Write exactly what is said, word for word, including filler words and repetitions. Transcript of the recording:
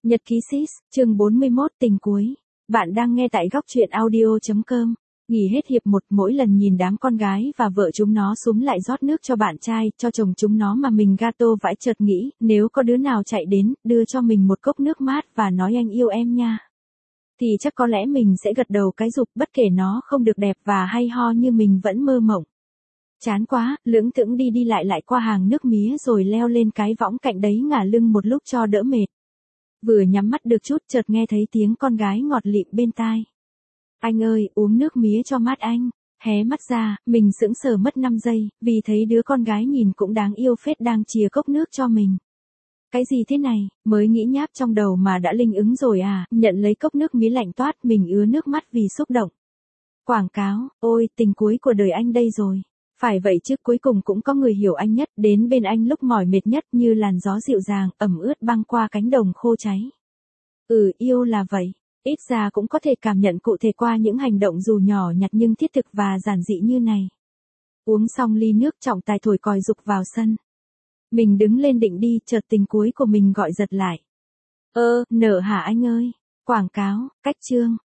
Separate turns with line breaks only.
Nhật ký sis, chương bốn mươi mốt tình cuối. Bạn đang nghe tại góc truyện audio chấm com. Nghỉ hết hiệp một, mỗi lần nhìn đám con gái và vợ chúng nó súm lại rót nước cho bạn trai, cho chồng chúng nó mà mình gato vãi, chợt nghĩ, nếu có đứa nào chạy đến, đưa cho mình một cốc nước mát và nói anh yêu em nha, thì chắc có lẽ mình sẽ gật đầu cái rụp, bất kể nó không được đẹp và hay ho như mình vẫn mơ mộng. Chán quá, lưỡng thững đi đi lại lại qua hàng nước mía rồi leo lên cái võng cạnh đấy ngả lưng một lúc cho đỡ mệt. Vừa nhắm mắt được chút chợt nghe thấy tiếng con gái ngọt lịm bên tai. Anh ơi, uống nước mía cho mát anh. Hé mắt ra, mình sững sờ mất năm giây, vì thấy đứa con gái nhìn cũng đáng yêu phết đang chìa cốc nước cho mình. Cái gì thế này, mới nghĩ nháp trong đầu mà đã linh ứng rồi à, nhận lấy cốc nước mía lạnh toát, mình ứa nước mắt vì xúc động. Quảng cáo, ôi, tình cuối của đời anh đây rồi. Phải vậy chứ, cuối cùng cũng có người hiểu anh nhất, đến bên anh lúc mỏi mệt nhất, như làn gió dịu dàng, ẩm ướt băng qua cánh đồng khô cháy. Ừ, yêu là vậy. Ít ra cũng có thể cảm nhận cụ thể qua những hành động dù nhỏ nhặt nhưng thiết thực và giản dị như này. Uống xong ly nước, trọng tài thổi còi giục vào sân. Mình đứng lên định đi, chợt tình cuối của mình gọi giật lại. Ơ, nở hả anh ơi? Quảng cáo, cách chương.